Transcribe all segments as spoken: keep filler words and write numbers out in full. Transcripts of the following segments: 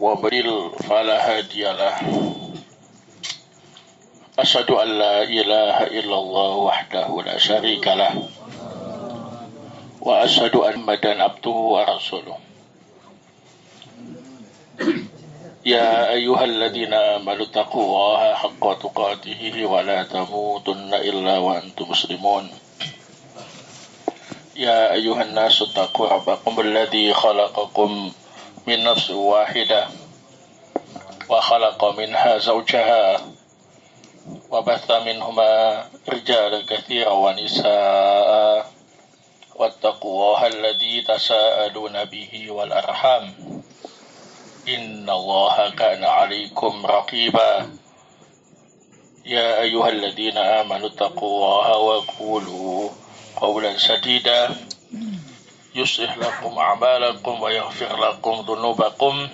ومضل فلا هادي له أشهد أن لا إله إلا الله وحده لا شريك له وأشهد أن محمدا عبده ورسوله يا أيها الذين آمنوا اتقوا الله حق تقاته ولا تموتن إلا وأنتم مسلمون يا أيها الناس اتقوا ربكم الذي خلقكم من نفس واحدة وخلق منها زوجها وبث منهما رجالا كثيرا ونساء واتقوا الله الذي تساءلون به والأرحام إن الله كان عليكم رقيبا يا أيها الذين آمنوا اتقوا الله وقولوا قولا سديدا يصلح لكم أعمالكم ويغفر لكم ذنوبكم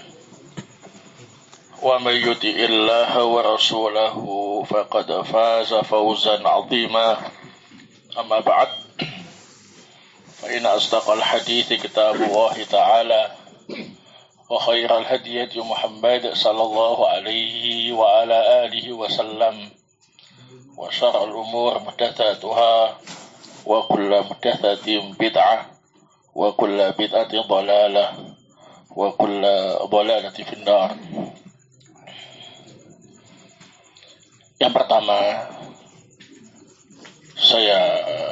ومن يطع الله ورسوله فقد فاز فوزا عظيما أما بعد فإن أصدق الحديث كتاب الله تعالى وخير الهدي هدي محمد صلى الله عليه وعلى آله وسلم وشر الأمور محدثاتها وكل محدثة بدعة وكل بدعة ضلالة وكل ضلالة في النار. Yang pertama, saya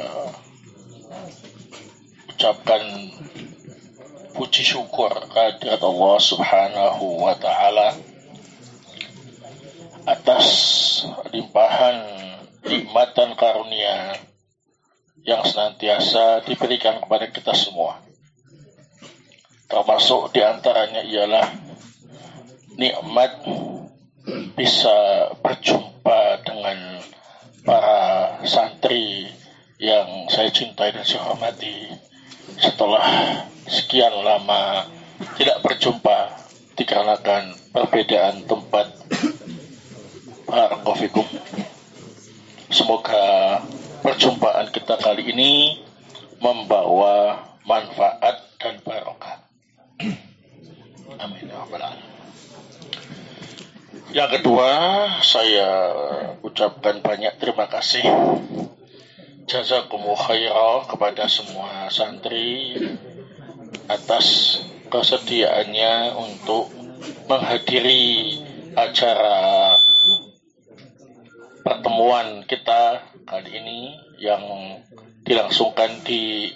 ucapkan puji syukur kehadirat Allah Subhanahu wa Ta'ala atas limpahan nikmat dan karunia yang senantiasa diberikan kepada kita semua. Termasuk diantaranya ialah nikmat bisa berjumpa dengan para santri yang saya cintai dan saya hormati setelah sekian lama tidak berjumpa dikarenakan perbedaan tempat. Barakallahu. Semoga perjumpaan kita kali ini membawa manfaat dan barokah. Amin ya rabbal alamin. Yang kedua, saya ucapkan banyak terima kasih jazakumullah khairan kepada semua santri atas kesediaannya untuk menghadiri acara pertemuan kita kali ini yang dilangsungkan di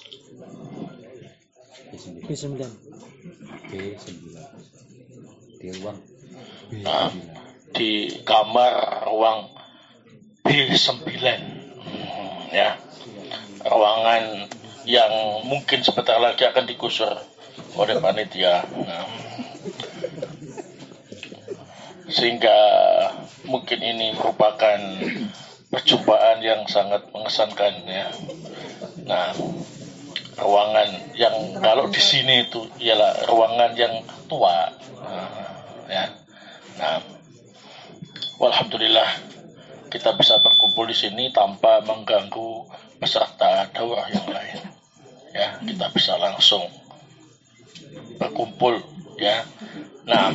B sembilan B sembilan di ruang nah, di kamar ruang B sembilan hmm, ya ruangan yang mungkin sebentar lagi akan digusur oleh panitia. Nah, sehingga mungkin ini merupakan perjumpaan yang sangat mengesankan ya. Nah, ruangan yang kalau di sini itu ialah ruangan yang tua. Nah, ya. Nah, alhamdulillah kita bisa berkumpul di sini tanpa mengganggu peserta daurah yang lain. Ya, kita bisa langsung berkumpul ya. Nah,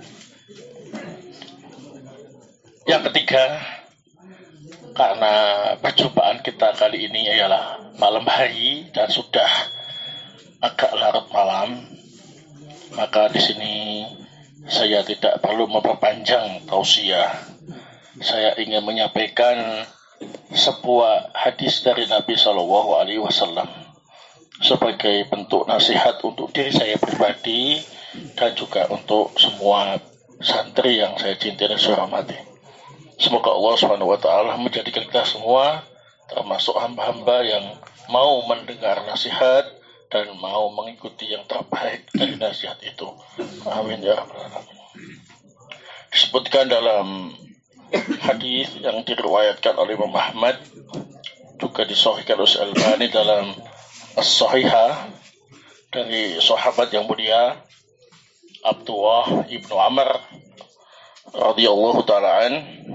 yang ketiga, karena perjumpaan kita kali ini ialah malam hari dan sudah agak larut malam, maka di sini saya tidak perlu memperpanjang tausiah. Saya ingin menyampaikan sebuah hadis dari Nabi Shallallahu Alaihi Wasallam sebagai bentuk nasihat untuk diri saya pribadi dan juga untuk semua santri yang saya cintai dan saya hormati. Semoga Allah Subhanahu Wa Taala menjadikan kita semua termasuk hamba-hamba yang mau mendengar nasihat dan mau mengikuti yang terbaik dari nasihat itu. Amin ya rabbal alamin. Disebutkan dalam hadis yang diriwayatkan oleh Imam Ahmad, juga disahihkan oleh Al-Albani dalam As-Sahihah dari sahabat yang mulia Abdullah ibnu Amr radhiyallahu ta'ala an.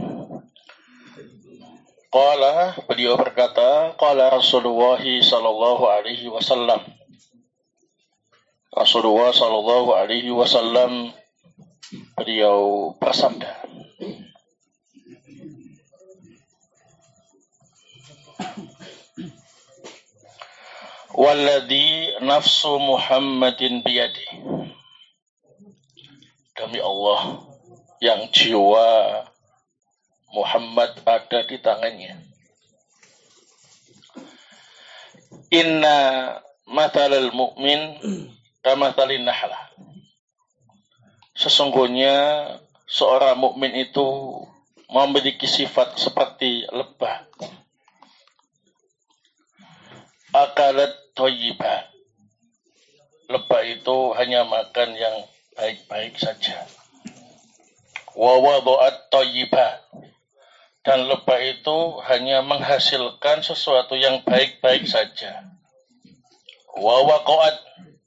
Qala, beliau berkata, qala Rasulullah sallallahu alaihi wasallam. Rasulullah sallallahu alaihi wasallam beliau bersabda, walladzi nafsu Muhammadin biyadi, demi Allah yang jiwa Muhammad ada di tangannya. Inna mathalal mu'min kamathalin nahlah. Sesungguhnya seorang mukmin itu memiliki sifat seperti lebah. Akalat thayyibah. Lebah itu hanya makan yang baik-baik saja. Wa wada'at thayyibah. Dan lebah itu hanya menghasilkan sesuatu yang baik-baik saja. Wa waqa'at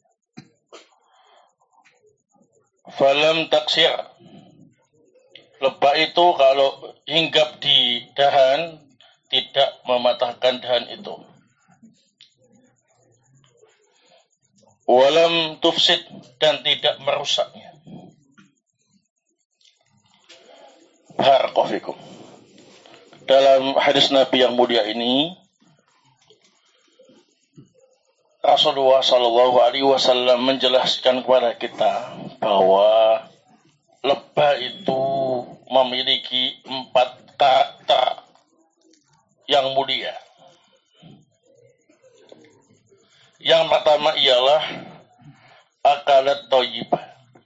falam taksir. Lebah itu kalau hinggap di dahan tidak mematahkan dahan itu. Walam tufsid, dan tidak merusaknya. Barakallahu fikum. Dalam hadis Nabi yang mulia ini, Rasulullah Shallallahu Alaihi Wasallam menjelaskan kepada kita bahwa lebah itu memiliki empat karakter yang mulia. Yang pertama ialah akalat thayyibah.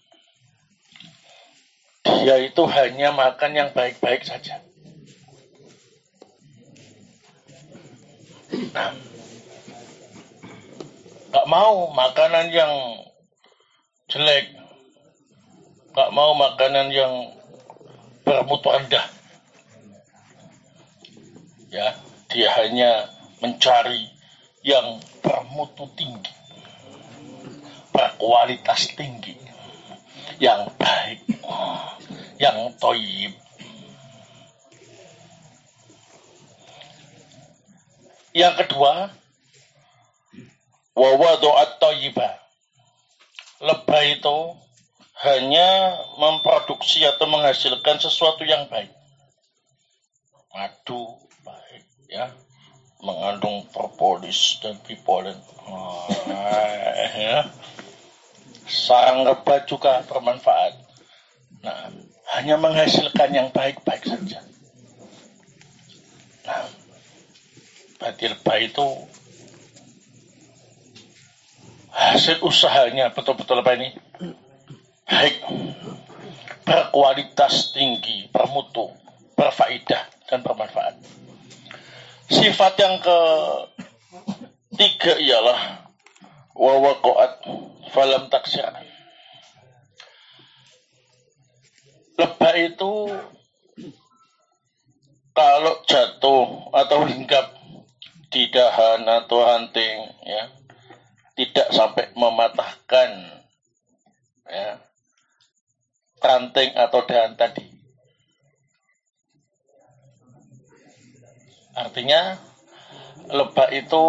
Dia itu hanya makan yang baik-baik saja. Nah, gak mau makanan yang jelek, gak mau makanan yang bermutu rendah. Ya, dia hanya mencari yang bermutu tinggi, berkualitas tinggi, yang baik, yang thayyib. Yang kedua, wa wada'at thayyibah. Lebah itu hanya memproduksi atau menghasilkan sesuatu yang baik. Madu baik, ya, mengandung propolis dan pipolen. Oh, ya. Sarang lebah juga bermanfaat. Nah, hanya menghasilkan yang baik-baik saja. Nah, berarti lebah itu hasil usahanya betul-betul apa ini? Baik, berkualitas tinggi, bermutu, berfaedah dan bermanfaat. Sifat yang ketiga ialah wa waqa'at falam taksir. Lebah itu kalau jatuh atau hinggap di dahan atau ranting, ya, tidak sampai mematahkan, ya, ranting atau dahan tadi. Artinya lebah itu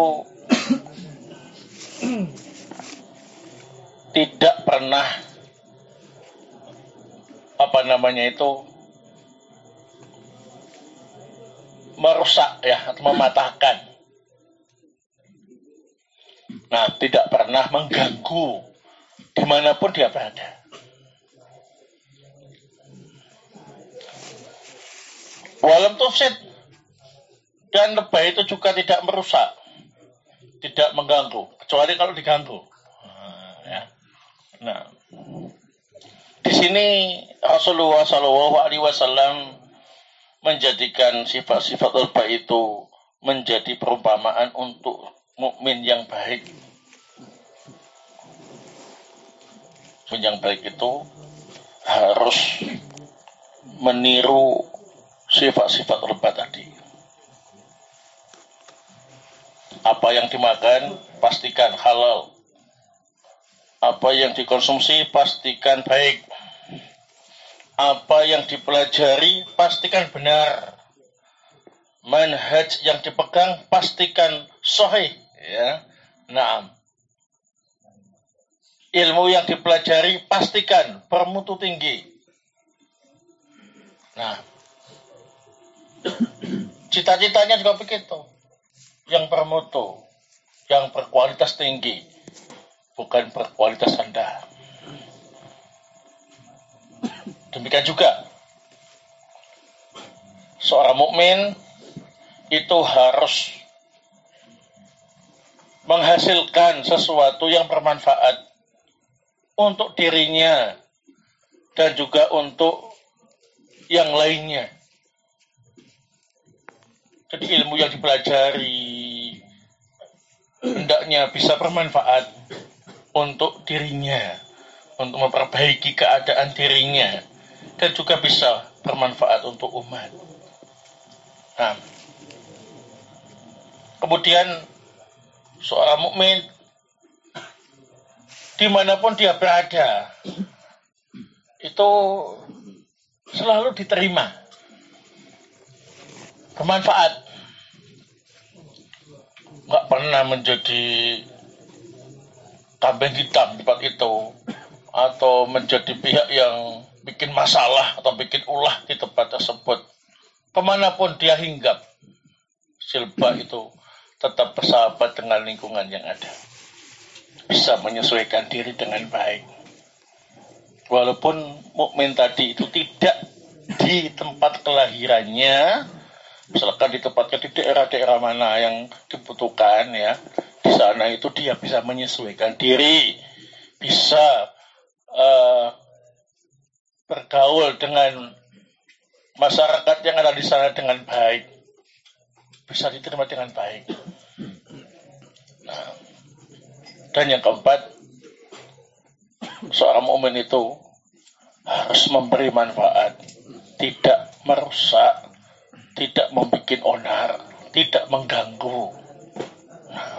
tidak pernah apa namanya itu merusak, ya, atau mematahkan. Nah, tidak pernah mengganggu dimanapun dia berada. Walam tufsid, dan lebah itu juga tidak merusak, tidak mengganggu, kecuali kalau diganggu. Nah, ya. Nah, di sini Rasulullah Shallallahu Alaihi Wasallam menjadikan sifat-sifat lebah itu menjadi perumpamaan untuk mukmin yang baik. Mukmin yang baik itu harus meniru sifat-sifat lebah tadi. Apa yang dimakan, pastikan halal. Apa yang dikonsumsi, pastikan baik. Apa yang dipelajari, pastikan benar. Manhaj yang dipegang, pastikan sahih. Ya, nah, ilmu yang dipelajari, pastikan bermutu tinggi. Nah, cita-citanya juga begitu, yang bermutu, yang berkualitas tinggi, bukan berkualitas rendah. Demikian juga seorang mukmin itu harus menghasilkan sesuatu yang bermanfaat untuk dirinya dan juga untuk yang lainnya. Jadi ilmu yang dipelajari hendaknya bisa bermanfaat untuk dirinya, untuk memperbaiki keadaan dirinya, dan juga bisa bermanfaat untuk umat. Nah, kemudian seorang mukmin dimanapun dia berada itu selalu diterima, bermanfaat, nggak pernah menjadi kambing hitam di tempat itu, atau menjadi pihak yang bikin masalah atau bikin ulah di tempat tersebut. Kemanapun dia hinggap, silba itu tetap bersahabat dengan lingkungan yang ada, bisa menyesuaikan diri dengan baik. Walaupun mukmin tadi itu tidak di tempat kelahirannya, misalkan ditempatkan di daerah-daerah mana yang dibutuhkan, ya, di sana itu dia bisa menyesuaikan diri, bisa uh, bergaul dengan masyarakat yang ada di sana dengan baik, bisa diterima dengan baik. Nah, dan yang keempat, seorang mukmin itu harus memberi manfaat, tidak merusak, tidak membuat onar, tidak mengganggu. Nah,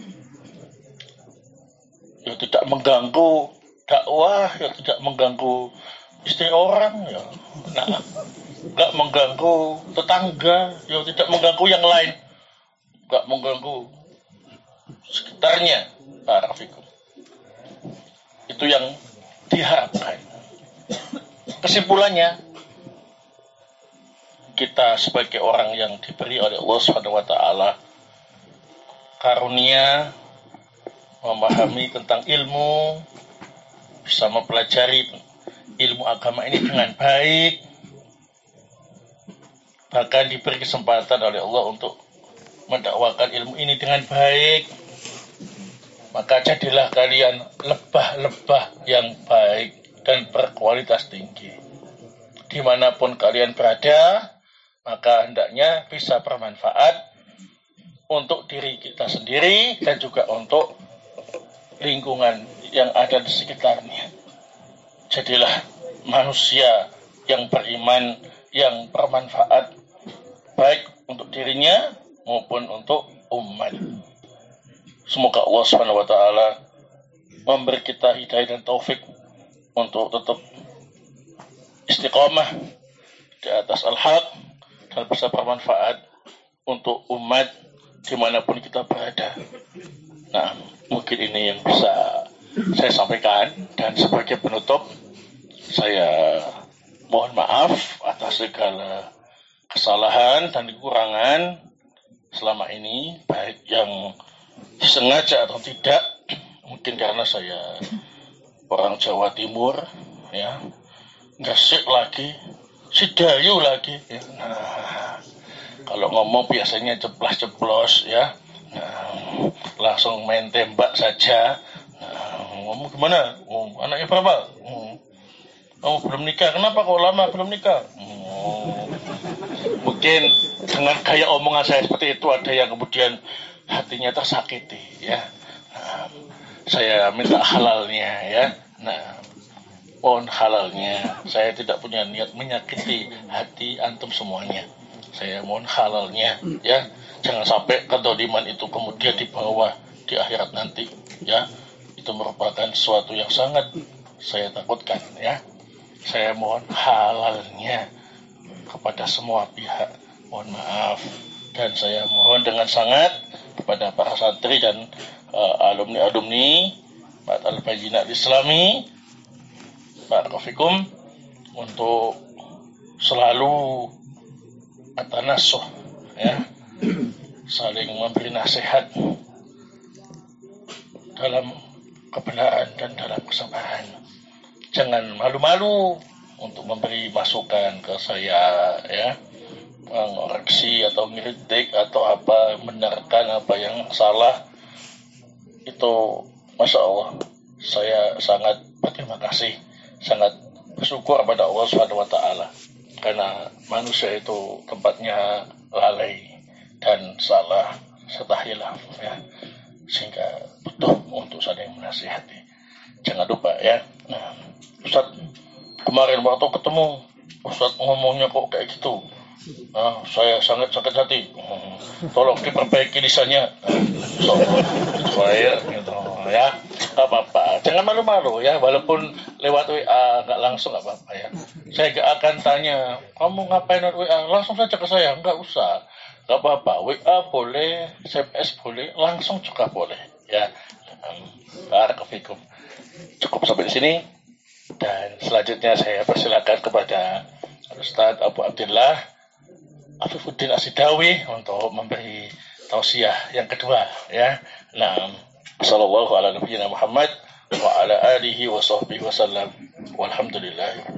ya tidak mengganggu dakwah, ya tidak mengganggu istri orang, ya. Nah, nggak mengganggu tetangga, ya tidak mengganggu yang lain, nggak mengganggu sekitarnya. Barakallahu. Itu yang diharapkan. Kesimpulannya, kita sebagai orang yang diberi oleh Allah subhanahu wa taala karunia memahami tentang ilmu, bisa mempelajari ilmu agama ini dengan baik, bahkan diberi kesempatan oleh Allah untuk mendakwakan ilmu ini dengan baik, maka jadilah kalian lebah-lebah yang baik dan berkualitas tinggi. Dimanapun kalian berada, maka hendaknya bisa bermanfaat untuk diri kita sendiri dan juga untuk lingkungan yang ada di sekitarnya. Jadilah manusia yang beriman, yang bermanfaat, baik untuk dirinya maupun untuk umat. Semoga Allah subhanahu wa taala memberi kita hidayah dan taufik untuk tetap istiqamah di atas al-haq dan bisa bermanfaat untuk umat dimanapun kita berada. Nah, mungkin ini yang bisa saya sampaikan, dan sebagai penutup saya mohon maaf atas segala kesalahan dan kekurangan selama ini, baik yang sengaja atau tidak. Mungkin karena saya orang Jawa Timur, ya, ngasik lagi, sidayu lagi, ya. Nah, kalau ngomong biasanya ceplas-ceplos, ya. Nah, langsung main tembak saja. Nah, ngomong gimana? Oh, anaknya berapa? Oh, oh, belum nikah. Kenapa kok lama belum nikah? Oh, mungkin dengan gaya omongan saya seperti itu ada yang kemudian hatinya tersakiti, ya. Nah, saya minta halalnya, ya. Nah, mohon halalnya. Saya tidak punya niat menyakiti hati antum semuanya. Saya mohon halalnya, ya. Jangan sampai kedoliman itu kemudian dibawa di akhirat nanti, ya. Itu merupakan sesuatu yang sangat saya takutkan, ya. Saya mohon halalnya kepada semua pihak. Mohon maaf, dan saya mohon dengan sangat kepada para santri dan uh, alumni-alumni Mat Al-Bayyinah Islami, barakallahu fikum, untuk selalu atanasuh, ya, saling memberi nasihat dalam kebenaran dan dalam kesabaran. Jangan malu-malu untuk memberi masukan ke saya, ya, mengoreksi atau ngeritik atau apa, membenarkan apa yang salah. Itu Masya Allah, saya sangat berterima kasih, sangat bersyukur pada Allah subhanahu wa taala, karena manusia itu tempatnya lalai dan salah serta hilaf, ya, sehingga butuh untuk saling menasihati. Jangan lupa, ya. Nah, Ustaz, kemarin waktu ketemu Ustaz ngomongnya kok kayak gitu. Nah, saya sangat sakit hati. Hmm, tolong diperbaiki lisannya. Supaya gitu, ya. Gak apa-apa. Jangan malu-malu, ya. Walaupun lewat W A, nggak langsung nggak apa-apa, ya. Saya gak akan tanya, kamu ngapain lewat W A? Langsung saja ke saya. Nggak usah. Gak apa-apa. W A boleh, S M S boleh, langsung juga boleh, ya. Barakallahu. Cukup sampai di sini. Dan selanjutnya saya persilakan kepada Ustaz Abu Abdillah Afifuddin Asidawi untuk memberi tausiah yang kedua, ya. Nah, sallallahu ala nabiyyina Muhammad wa ala alihi wa sahbihi wasallam. Walhamdulillah.